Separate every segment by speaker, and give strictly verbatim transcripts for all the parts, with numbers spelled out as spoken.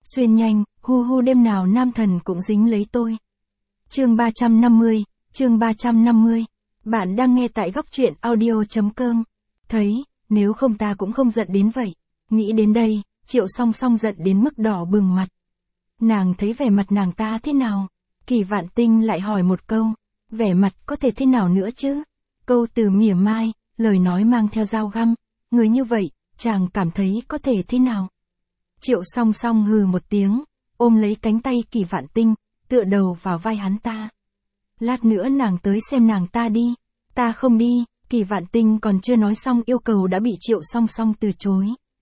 Speaker 1: Xuyên nhanh, hu hu đêm nào nam thần cũng dính lấy tôi. Chương ba trăm năm mươi, chương ba trăm năm mươi. Bạn đang nghe tại góc truyện audio chấm com. Thấy, nếu không ta cũng không giận đến vậy. Nghĩ đến đây, Triệu Song Song giận đến mức đỏ bừng mặt. Nàng thấy vẻ mặt nàng ta thế nào? Kỳ Vạn Tinh lại hỏi một câu. Vẻ mặt có thể thế nào nữa chứ? Câu từ mỉa mai, lời nói mang theo dao găm. Người như vậy, chàng cảm thấy có thể thế nào? Triệu Song Song hừ một tiếng, ôm lấy cánh tay Kỳ Vạn Tinh, tựa đầu vào vai hắn ta. Lát nữa nàng tới xem nàng ta đi. Ta không đi. Kỳ Vạn Tinh còn chưa nói xong yêu cầu đã bị Triệu Song Song từ chối.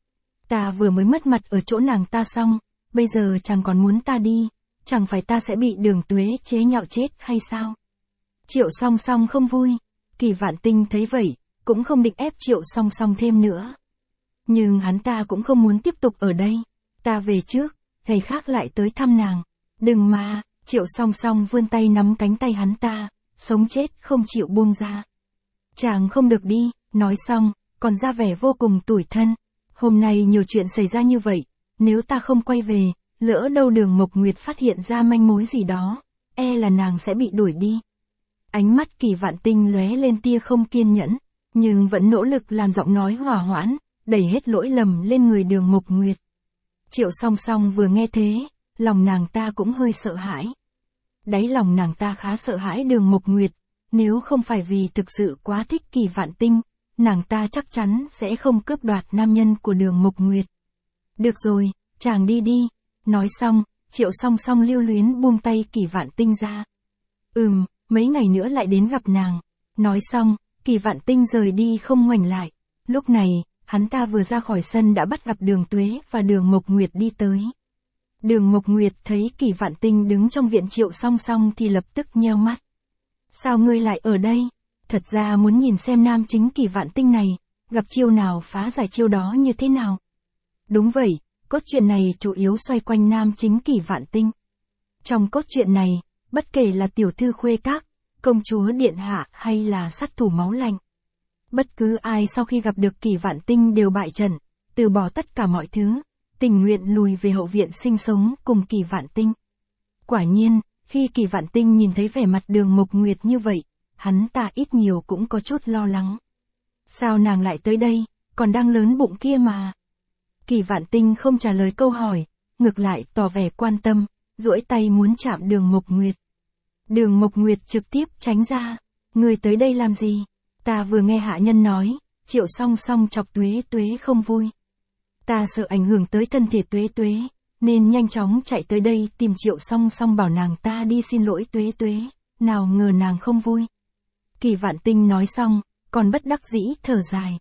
Speaker 1: Ta vừa mới mất mặt ở chỗ nàng ta xong, bây giờ chàng còn muốn ta đi, chẳng phải ta sẽ bị Đường Tuế chế nhạo chết hay sao? Triệu Song Song không vui. Kỳ Vạn Tinh thấy vậy, cũng không định ép Triệu Song Song thêm nữa. Nhưng hắn ta cũng không muốn tiếp tục ở đây. Ta về trước, ngày khác lại tới thăm nàng. Đừng mà. Triệu Song Song vươn tay nắm cánh tay hắn ta, sống chết không chịu buông ra. Chàng không được đi. Nói xong, còn ra vẻ vô cùng tủi thân. Hôm nay nhiều chuyện xảy ra như vậy, nếu ta không quay về, lỡ đâu Đường Mộc Nguyệt phát hiện ra manh mối gì đó, e là nàng sẽ bị đuổi đi. Ánh mắt Kỳ Vạn Tinh lóe lên tia không kiên nhẫn, nhưng vẫn nỗ lực làm giọng nói hòa hoãn, đẩy hết lỗi lầm lên người Đường Mộc Nguyệt. Triệu Song Song vừa nghe thế, lòng nàng ta cũng hơi sợ hãi. Đáy lòng nàng ta khá sợ hãi Đường Mộc Nguyệt, nếu không phải vì thực sự quá thích Kỳ Vạn Tinh, nàng ta chắc chắn sẽ không cướp đoạt nam nhân của Đường Mộc Nguyệt. Được rồi, chàng đi đi. Nói xong, Triệu Song Song lưu luyến buông tay Kỳ Vạn Tinh ra. Ừm, mấy ngày nữa lại đến gặp nàng. Nói xong, Kỳ Vạn Tinh rời đi không ngoảnh lại. Lúc này, hắn ta vừa ra khỏi sân đã bắt gặp Đường Tuế và Đường Mộc Nguyệt đi tới. Đường Mộc Nguyệt thấy Kỳ Vạn Tinh đứng trong viện Triệu Song Song thì lập tức nheo mắt. Sao ngươi lại ở đây? Thật ra muốn nhìn xem nam chính Kỳ Vạn Tinh này, gặp chiêu nào phá giải chiêu đó như thế nào. Đúng vậy, cốt truyện này chủ yếu xoay quanh nam chính Kỳ Vạn Tinh. Trong cốt truyện này, bất kể là tiểu thư khuê các, công chúa điện hạ hay là sát thủ máu lạnh, bất cứ ai sau khi gặp được Kỳ Vạn Tinh đều bại trận, từ bỏ tất cả mọi thứ, tình nguyện lùi về hậu viện sinh sống cùng Kỳ Vạn Tinh. Quả nhiên, khi Kỳ Vạn Tinh nhìn thấy vẻ mặt Đường Mộc Nguyệt như vậy, hắn ta ít nhiều cũng có chút lo lắng. Sao nàng lại tới đây, còn đang lớn bụng kia mà. Kỳ Vạn Tinh không trả lời câu hỏi, ngược lại tỏ vẻ quan tâm, duỗi tay muốn chạm Đường Mộc Nguyệt. Đường Mộc Nguyệt trực tiếp tránh ra. Người tới đây làm gì? Ta vừa nghe hạ nhân nói, Triệu Song Song chọc Tuế Tuế không vui. Ta sợ ảnh hưởng tới thân thể Tuế Tuế, nên nhanh chóng chạy tới đây tìm Triệu Song Song bảo nàng ta đi xin lỗi Tuế Tuế, nào ngờ nàng không vui. Kỳ Vạn Tinh nói xong, còn bất đắc dĩ thở dài.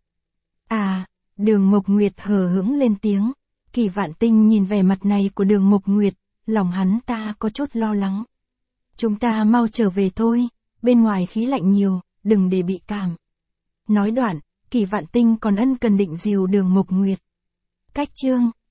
Speaker 1: À, Đường Mộc Nguyệt hờ hững lên tiếng. Kỳ Vạn Tinh nhìn vẻ mặt này của Đường Mộc Nguyệt, lòng hắn ta có chút lo lắng. Chúng ta mau trở về thôi, bên ngoài khí lạnh nhiều, đừng để bị cảm. Nói đoạn, Kỳ Vạn Tinh còn ân cần định dìu Đường Mộc Nguyệt. Cách chương